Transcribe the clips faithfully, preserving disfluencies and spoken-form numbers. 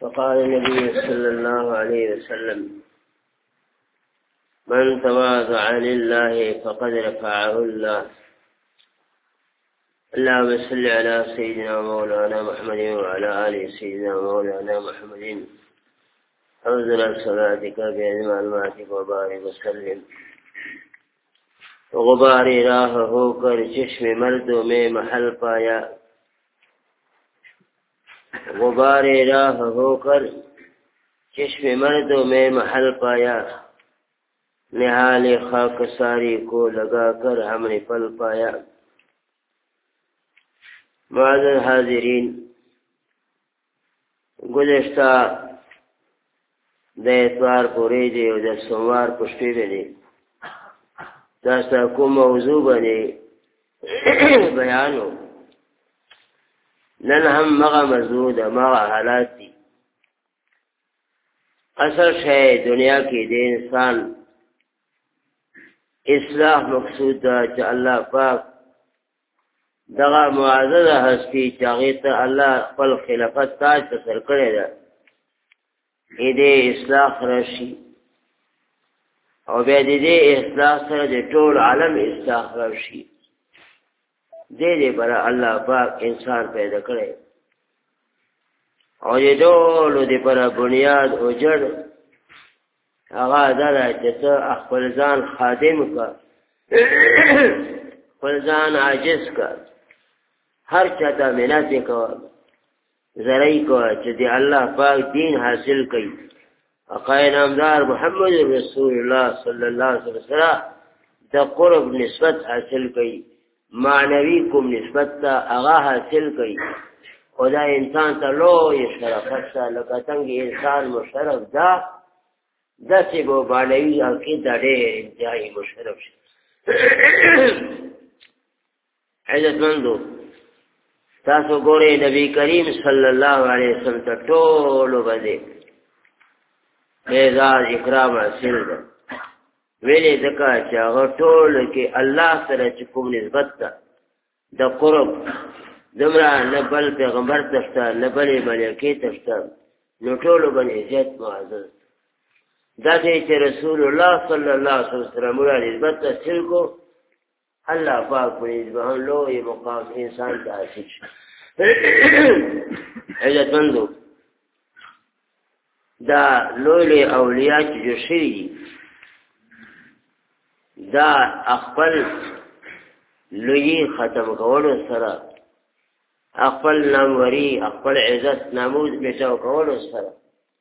فقال النبي صلى الله عليه وسلم: من تواضع لله فقد رفعه الله. اللهم صل على سيدنا مولانا محمد وعلى آل سيدنا مولانا محمد أنزل صلاتك بين معلوماتك وبارك وسلم. غبار راہ ہو کر چشم مردوں میں محل پایا، غبار راہ ہو کر چشم مردوں میں محل پایا، نہال خاک ساری کو لگا کر ہم نے پل پایا۔ معزز حاضرین، گزشتہ د اتوار پورې دی او د سوموار په شپې دی تاسو کوم موضوع باندې بیان و. نن هم مغه موضوع د مغه حالات دي. اصل شی دنیا کې د انسان اصلاح مقصود ده چې الله پاک دغه معززه هستی چې هغې ته الله خپل خلافت تاج په سر کړی ده ای دې اصلاح راشي او بیا د دې اصلاح سره د ټول عالم اصلاح راشي. دې دې پر الله پاک انسان پیدا کړی او د ټولو د پر بنیاد او جړ هغه دا ده چې ته خپل ځان خادم کا، خپل ځان عاجز کا، هر چاته منت یې کوه، زرعی کوه چې د الله پاک دین حاصل کړي. آقای نامدار محمد رسول الله صلی الله علیه وسلم د قرب نسبت حاصل کړي، معنوي کوم نسبت ته هغه حاصل کړي. خدا انسان ته لوی شرافت ده، لکه څنګه انسان مشرف ده داسې به معنوي عقیده ډېر انتهایي مشرف شي. عزتمندو، تاسو ګورئ نبی کریم صلی الله علیه وسلم ته ټولو باندې اعزاز اکرام حاصل ده. ویلې ځکه چې هغه ټولو کې الله سره چې کوم نسبت ده د قرب دومره نه بل پیغمبر ته شته نه بلې ملایکې ته شته، نو ټولو باندې زیات معزز دا دی چې رسول الله صلی الله علیه وسلم نسبت حاصل کو، اللہ پاک پر نسبت ہم لوگ یہ مقام انسان کا حاصل شد. عزت مندو، دا لوی اولیاء چې جو شوي دا خپل لوی ختم کولو سره، خپل ناموري خپل عزت ناموز بچاو کولو سره،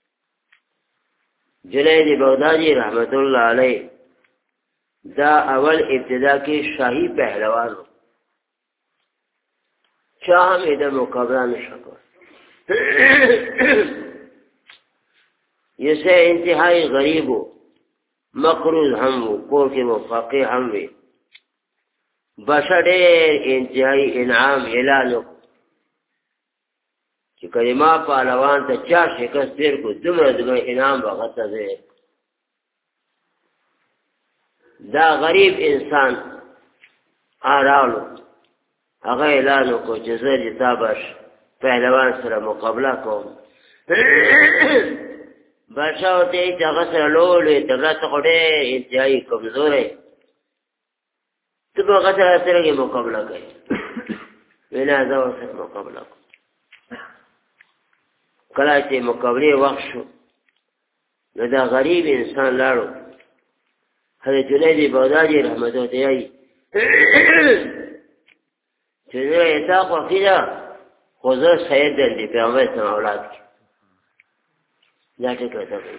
جنید بغدادي رحمت الله علیه دا اول ابتدا کې شاہی پہلوان ہو، چاہ میں دا مقابلہ نشکر. یہ سے انتہائی غریب ہو، مقروض ہم ہو، کور کے مفاقی ہم ہوئے، بشڑیر انتہائی انعام اعلان ہو کہ کلمہ پہلوان تا چاہ شکست دیر کو دمر دمر انعام بغتا دیر. دا غریب انسان آرالو هغه اعلان وکړو چې زه د تا بش پهلوان سره مقابله کوم. بادشاه ورته وایي چې هغه سره لوی تکړه ته خو ډېر انتهایي کمزوری، ته به هغه سره څرنګه مقابله کوې؟ ویل نه زه ورسره مقابله کوم. کله چې مقابلې وخت شو نو دا غریب انسان لاړو حضرت جنید بغدادي رحمت الله علیه چې زه تا خوښي ده خو زه سید یم د پیغمبر اسلام اولاد کې، دا ټکه ورته کوي.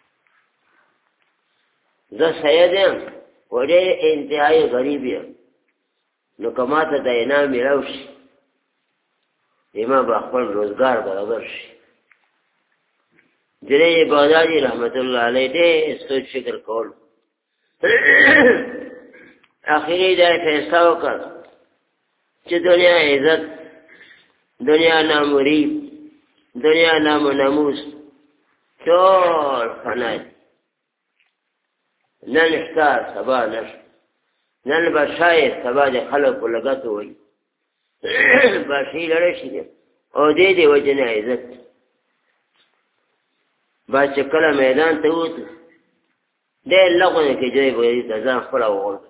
زه سید یم خو ډېر انتهایي غریب یم، نو که ما ته د انعام میلاو شي زما به خپل روزګار برابر شي. جنید بغدادي رحمت الله علیه ډېر سوچ فکر کول، آخری دا فیصلہ وکړ چې دنیا عزت، دنیا ناموری، دنیا نام و ناموس ټول فنا دي. نن شته سبا نشته، نن به شاید سبا د خلکو لګت وایي باشي لړی شي او دې دې وجه نه عزت. با چې کله میدان ته ووت ډېر لغونه کې جوی به د ځان خپله وغورځو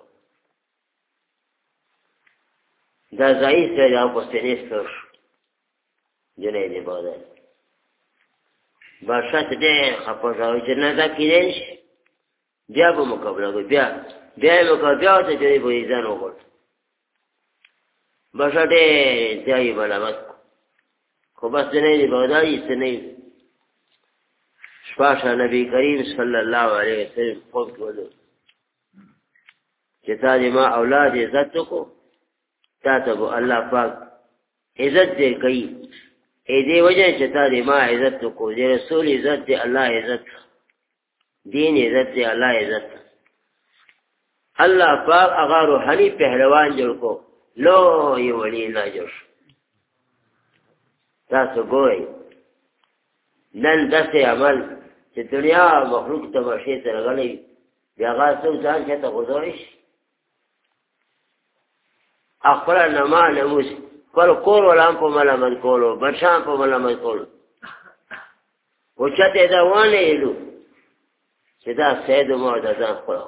دا ضعیف دی دا پوستینې ستر شو جنید بغداد بادشاه ته ډېر خفه شو چې نه دا کېدی شي بیا به مقابله کوي بیا بیا یې مقابله بیا ورته جوی به ځان وغورځو بادشاه ډېر ځای ملامت کړو خو بس جنید بغداد یې څه نه وي شپاشه نبی کریم صلی الله علیه وسلم خوب کې ولو چې تا دې ما اولاد عزت وکړو تا ته به الله پاک عزت دې کوي ای دې وجه چې تا دې ما عزت وکړو دې رسول عزت دې الله عزت دین عزت دې الله عزت الله پاک هغه روحاني پهلوان جوړ کو لوی ولی الله جوړ تاسو ګورئ نن داسې عمل چې دنیا مخلوق تماشې ته راغلی بیا هغه څوک ځان چاته غورځولی شي خپله نما نموس خپل کور والا هم په ملامت کولو بچیان په ملامت کولو خو چاته یې دا وانه ویلو چې دا سید ما د ځان خپله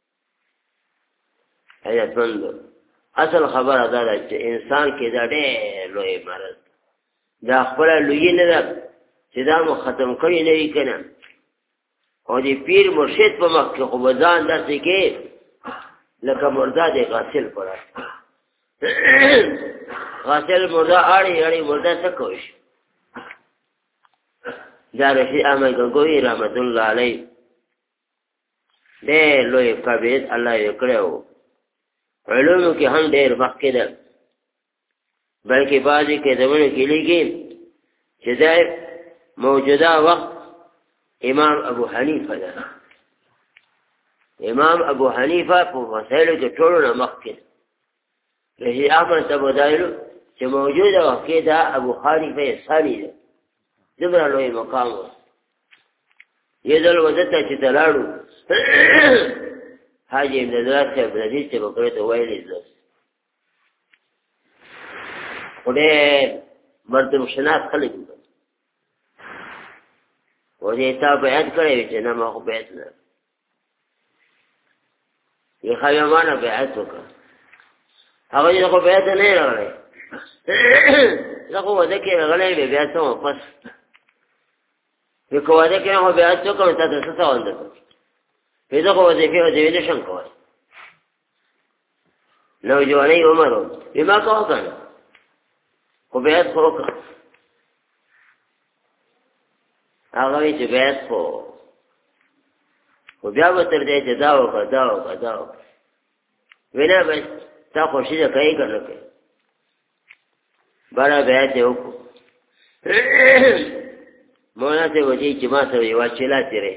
حیرتمندو اصل خبره دا ده چې انسان کې دا ډېر لوی مرض دا خپله لویي نه ده چې دا مو ختم کړی نه وي که نه او د پیر مرشد په مخ کې خو به ځان داسې کې لکه مرده د غاسل پره غاسل مرده اړې اړې مرده څه کوي شي دا رشید احمد ګنګوي رحمت الله علیه ډېر لوی قابلیت الله یې کړی و علومو کې هم ډېر مخکې ده بلکې بعضې کتابونو کې لیکي چې دا موجوده وقت امام ابو حنیفه ده امام ابو حنیفه په مسایلو کې ټولو نه مخکې رشید احمد ته بدایلو چې موجوده وخت کې دا ابو حنیفه ثاني ده دومره لوی مقام و یو ځل وزه ته چې ته لاړو حاجي امدادرات صاحب حدیث چې به کړی ته ویلې زه خو ډېر مردم شناس خلک دي و دې تا بیعت کړی وي چې نه ما خو بیعت نه یې ښایي ما نه بیعت وکړه هغه چې خو بیعت نه یې راغلی زه خو واده کې راغلی وې بیا څه وم پس وی که واده کې خو بیعت وکړم تا ته څه سوال درکړم وی زه خو وظیفې وظیفې نه شم کولی نوجوانۍ عمر و وی ما کوه که نه خو بیعت خو وکړه هغه وی چې بیعت خو خو بیا به تر دی چې دا وکړه دا وکړه دا وکړه وی نه بس تا خوښي ده کوې که نه کوې باره بیعت یې وکړو مولانا صاحب وایي چې ما سره یوه چیلا تېرې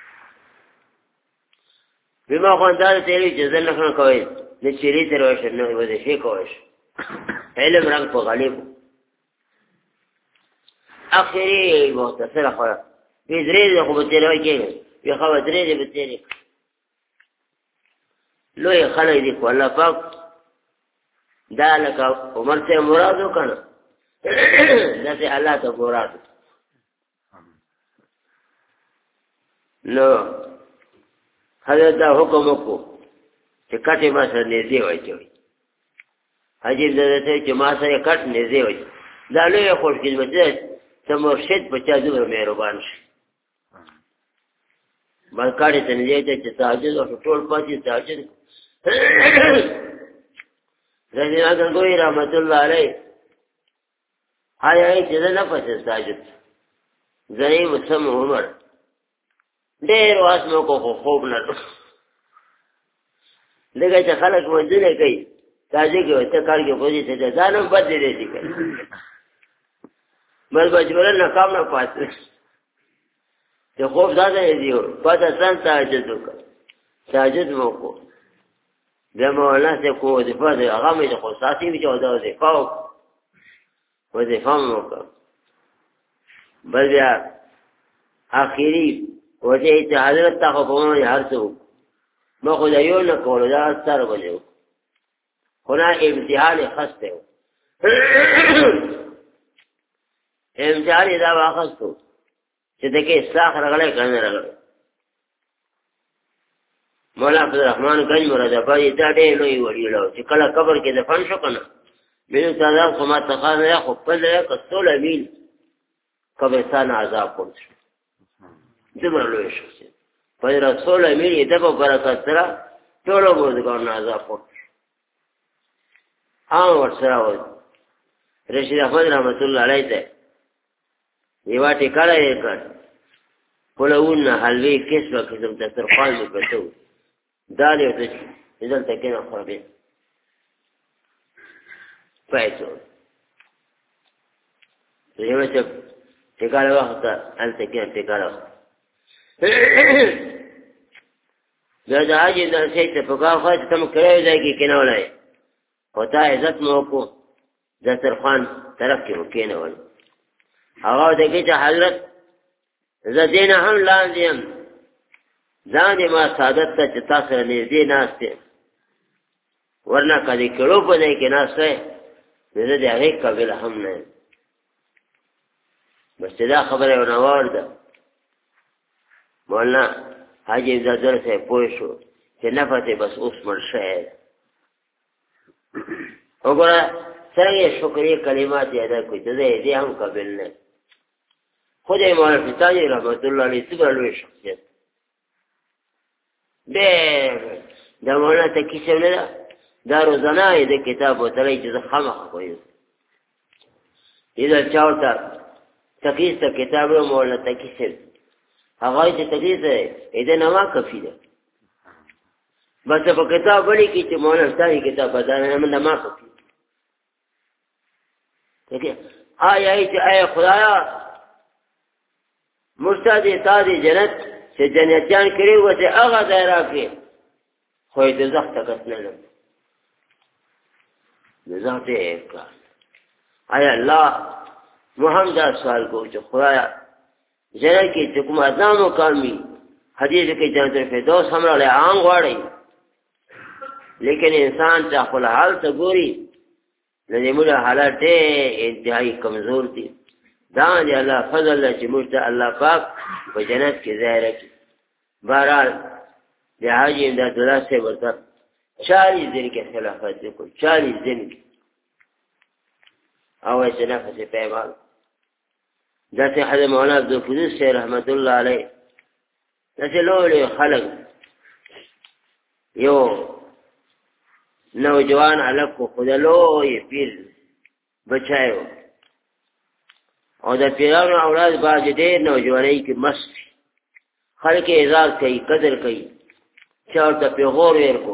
وی ما خو اندازه تېروي چې زه نښه کوئ نه چیلې تېروی شم نه وظیفې کوی شم علم رنګ په غالب اخري مختصره خبره وی درې دی خو به تېروی کېږي وی ښه به درې دی به تېرې لوی خلک دي خو الله پاک دا لکه عمر صاحب مراد و که نه داسې الله ته مراد نو حضرت دا حکم وکړو چې کټې ما سره نږدې واچوئ حاجي امداد صاحب چې ما سره کټ نږدې واچوئ دا لویه خوشقسمتي ده چې مرشد په چا دومره مهربان شي بس کاټې ته نږدې واچوئ چې تهجد وشو ټول پاتې تهجد رشید احمد ګنګوي رحمت الله علیه آیا یې چې زه نه پسې تهجد زه یې مسم عمر ډېر واسمو کو خو خوب نه لکه چې خلک منځونه کوي تازه کې ورته کار کې خوځي ته ځان هم بد دی دی کوي بس مجبورن ناکام نه پاتې چې خوب زیاده یې دی پاته ځان تهجد وکړه تهجد مو کو بیا مولانا صاحب کو وظیفه دی هغه مې خو ساتي وي چې دا وظیفه وظیفه مو وکړه بل بیا آخري وجه چې حضرت تا خو په ما هر څه ما خو دا یو نه کولو دا سر بجو خو نه امتحان خسته و امتحان دا واخستو چې دغه اصلاح راغلی کنه راغلی مولا عبدالرحمن گنج مراد آباد دا ډېر لوی وړي لاو چې کله قبر کې دفن شو کنه مینو تعالی خو ما تخان یا خو په لاره کسول امین قبرستان عذاب کوم دمر لوی شخصیت په رسول امین دې په برکت سره ټول ورځګان عذاب کوم ها ورسره و رشید احمد رحمت الله علیه ته یو ټیکاله یې کړ کولونه حلوی کیسه قسم ته ترخوان مې پټو دا دې ته دلته کې نه خرابې پایته یو چې ټیکاله وخت الته کې ټیکاله دا د اجي د څه ته په کاغه ته تم کړی دی کې کنه ولای وتا عزت مو کو د ترخوان طرف کې وکینه ول هغه دغه چې حضرت زدین هم لاندیم ځان ما سعادت ته چې تاسو نه دي ناشته ورنه کدي کړو په دې کې ناشته زه دې هغه قابل هم نه بس دا خبره ونوار ده مولانا حاجی زادر سے پوه شو چې نفته بس اوس مرشه وګوره څنګه شکرې کلمات ادا کوي ته دې هم قابل نه خدای مولا فتانی رحمت الله علیه څنګه لوی شخصیت دې دا مولا ته کیسه نه ده دا روزانه دې کتاب وتلای چې خامخ کوي اذا چاوتا تکیس ته کتاب مولا ته کیسه هغه چې تکیس دې نه ما کفی ده بس په کتاب وړي کې چې مولا ستاسو کتاب بدانه نه ما کفی ته آیا چې آیا خدایا مرتدی تادی جنت چې جنتیان کړي و چې هغه دایره کې خو دې زخت تکس نه لم زخت یې کا آیا الله محمد سوال کو چې خدایا جنت کې چې کوم اذان وکامي حدیث کې جنت الفردوس هم له عام غواړي لیکن انسان ته خپل حال ته ګوري لدې موږ حالات انتهایی کمزور دي دا دی الله فضل چې موږ ته الله پاک په جنت کې ظاهر کړي بهرحال د حاجی امداد الله سے ورته چالیس دن کې خلافت وکړ چالیس دن او چې نفس پیغام دا ته حضرت مولانا عبدالقدوس سے رحمت الله علیه دا چې لوی خلق یو نوجوان علق کو خدلوی پیر بچایو او د پیرانو اولاد باز ډېر نوجوانۍ کې مست خلک اعزاز کوي قدر کوي چاورته پیغور ورکو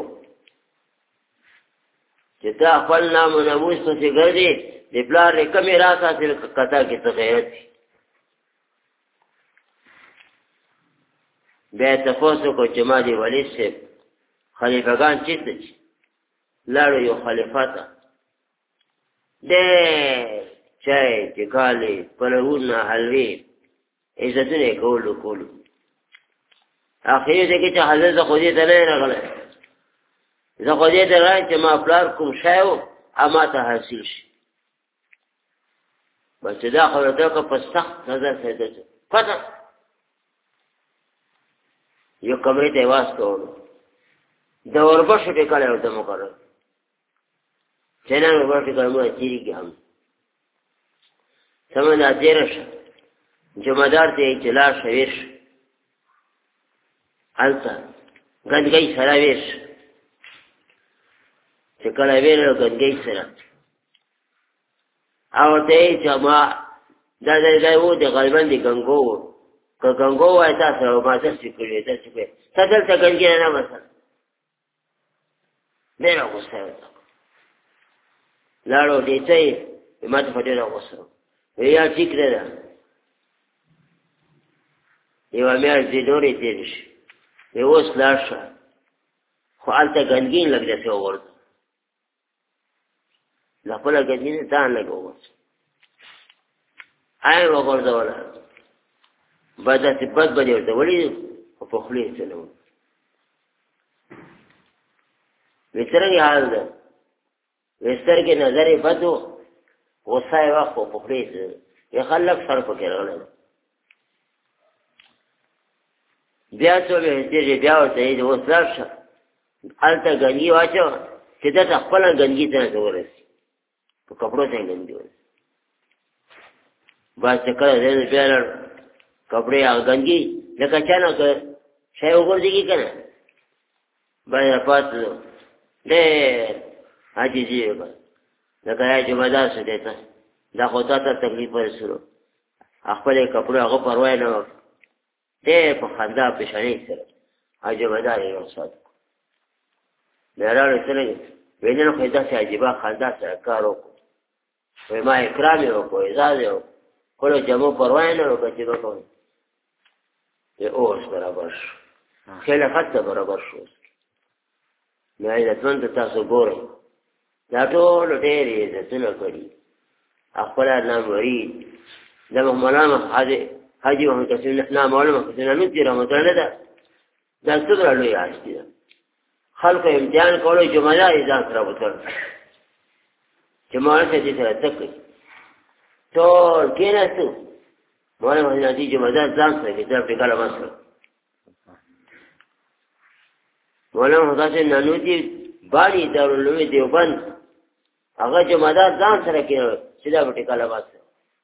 چې تا خپل نام او ناموس پسې ګرځې د پلار یې کمې راته حاصل کتا کې څه غیرت بیا تپوس وکړو چې ما دې ولید صاحب خلیفګان چېرته دي لاړو یو خلیفه ته ډېر چای چکالی پلوونه حلوی عزتونه کولو کولو اخیر دې کې چې حضرت خودی ته نه راغله زه خودی ته راځم چې ما پلار کوم شایو اما ته حاصل شي بس دا خو ته په سخت نظر سره پته یو کمرې ته واسطو د اوربشو په کله ورته مقرر څنګه ورته کومه چیرې هم سمه دا تیره شه جمعدار ته اطلاع شویش هلته ګنګۍ سره ویش چې کله ویلو ګنګۍ سره او ته چې ما دا دا و د غالبا د ګنګو که ګنګو وای تاسو ما تاسو کړی تاسو په تاسو ته ګنګۍ نه مثلا ډېر غوسه لاړو دې ته ما ته ډېر غوسه ویا ټیک ده یو امیر دې ډورې تیر شي یو اوس لاړ شه خو هلته ګنګین لږ داسې وورده له خپله ګنګین ځان لږ وورده آی وغورځوله بد داسې بد به دې ورته ولید خو په خولې یې څه نه و وی څرنګې حال ده وی سترګې نظر یې بد و غصه یې وخت په خولې یې څه یې خلک سر پکې راغلی بیا څو به دې بیا ورته دې وسلاف شه الته غنګي واچو چې دا خپل غنګي ته ورسي په کپړو ته غنګي ورسي با چې کله دې بیا لړ کپڑے غنګي لکه چانه که شی وګورځي کنه باندې پات دې حاجی جی لکه یا جمعدار څه دیتا دا خو ته تکلیف ورسره خپل کپڑے هغه پروا نه دې په خندا پېښنې سره عجبدار یو صد لهراله سره ویننه خو دا چې عجيبه خندا سره کار وکړو وای ما اکرام یې وکړو اعزاز یې وکړو کله جمع پروا نه وکړي چې وکړو ته اوس برابر شو خلافت برابر شو نه عزتمن تاسو ګورئ دا ټول ډېر عزتونه کړي خپل نام ورید دا مولانا حاجی حاجی وهم کسي نه معلومه کسي نه دي رمضان ده دا څه لوي عاشتي خلق امتحان کولو جمعه ایزان سره وتر جمعه دې سره تک ټول کېناستو مولانا دې جمعه ځان سره کې دا په کله واسه مولانا تاسو نه نو دي باندې دارولوي دیوبند هغه جمعه ځان سره کې چې دا په کله واسه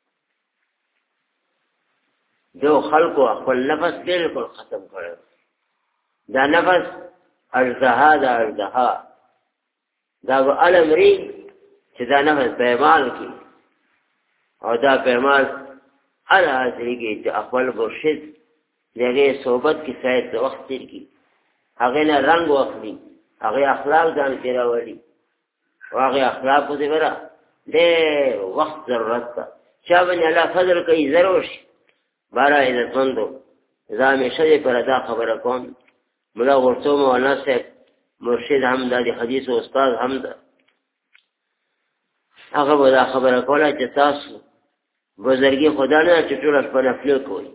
جو خلقو خپل نفس بالکل ختم کړو دا نفس ارزها دا ارزها دا علم ری چې دا نفس پیمال کی او دا پیمال هر حاضری کی چې خپل مرشد دغه صحبت کی سید وخت تیر کی هغه نه رنگ واخلي هغه اخلاق ځان کې راوړي هغه اخلاق دې ورا دې وخت ضرورت چا باندې الله فضل کوي ضرور شي بارا عزت مندو اذا همیشه پر ادا خبره کوم ملا ورته مولانا صاحب مرشد هم د حدیث او استاد هم ده هغه ودا خبره کوله چې تاسو بزرګي خدا نه چې ټول په نفل کوي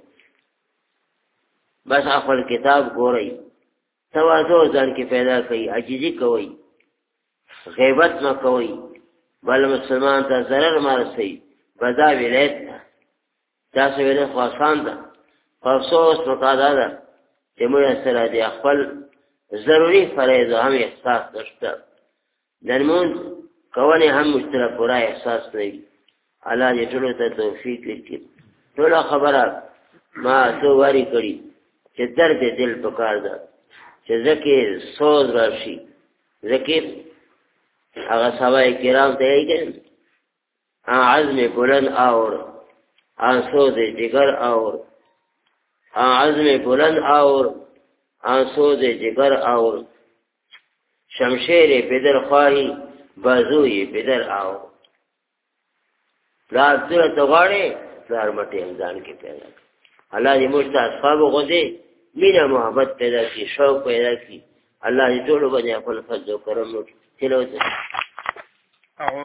بس خپل کتاب ګورئ تواضع ځان کې پیدا کړئ عاجزي کوئ غیبت نه کوئ بل مسلمان ته ضرر ما رسي بدا ولایت تاسو ویل خو آسان ده افسوس مقاده ده چې موږ سره د خپل ضروري فرایض هم احساس نشته درمون کوونه هم مشترک پورا احساس نه وي الله دې ټول ته توفیق وکړي ټول خبره ما څو واری کړی چې درد دل پکار ده چې ذکر سوز راشي ذکر هغه صحابه کرام ته یې عزم بلند اور آنسو دے جگر اور عزم بلند اور آنسو دے جگر اور شمشیر بدر خواہی بازوی بدر آور پلار صورت غاڑے پلار مٹی امزان کی پیدا کی اللہ دی مجھتا اصحاب غدے مینا محبت پیدا کی شوق پیدا کی اللہ دی جوڑو بنے اپن فضل و کرم چلو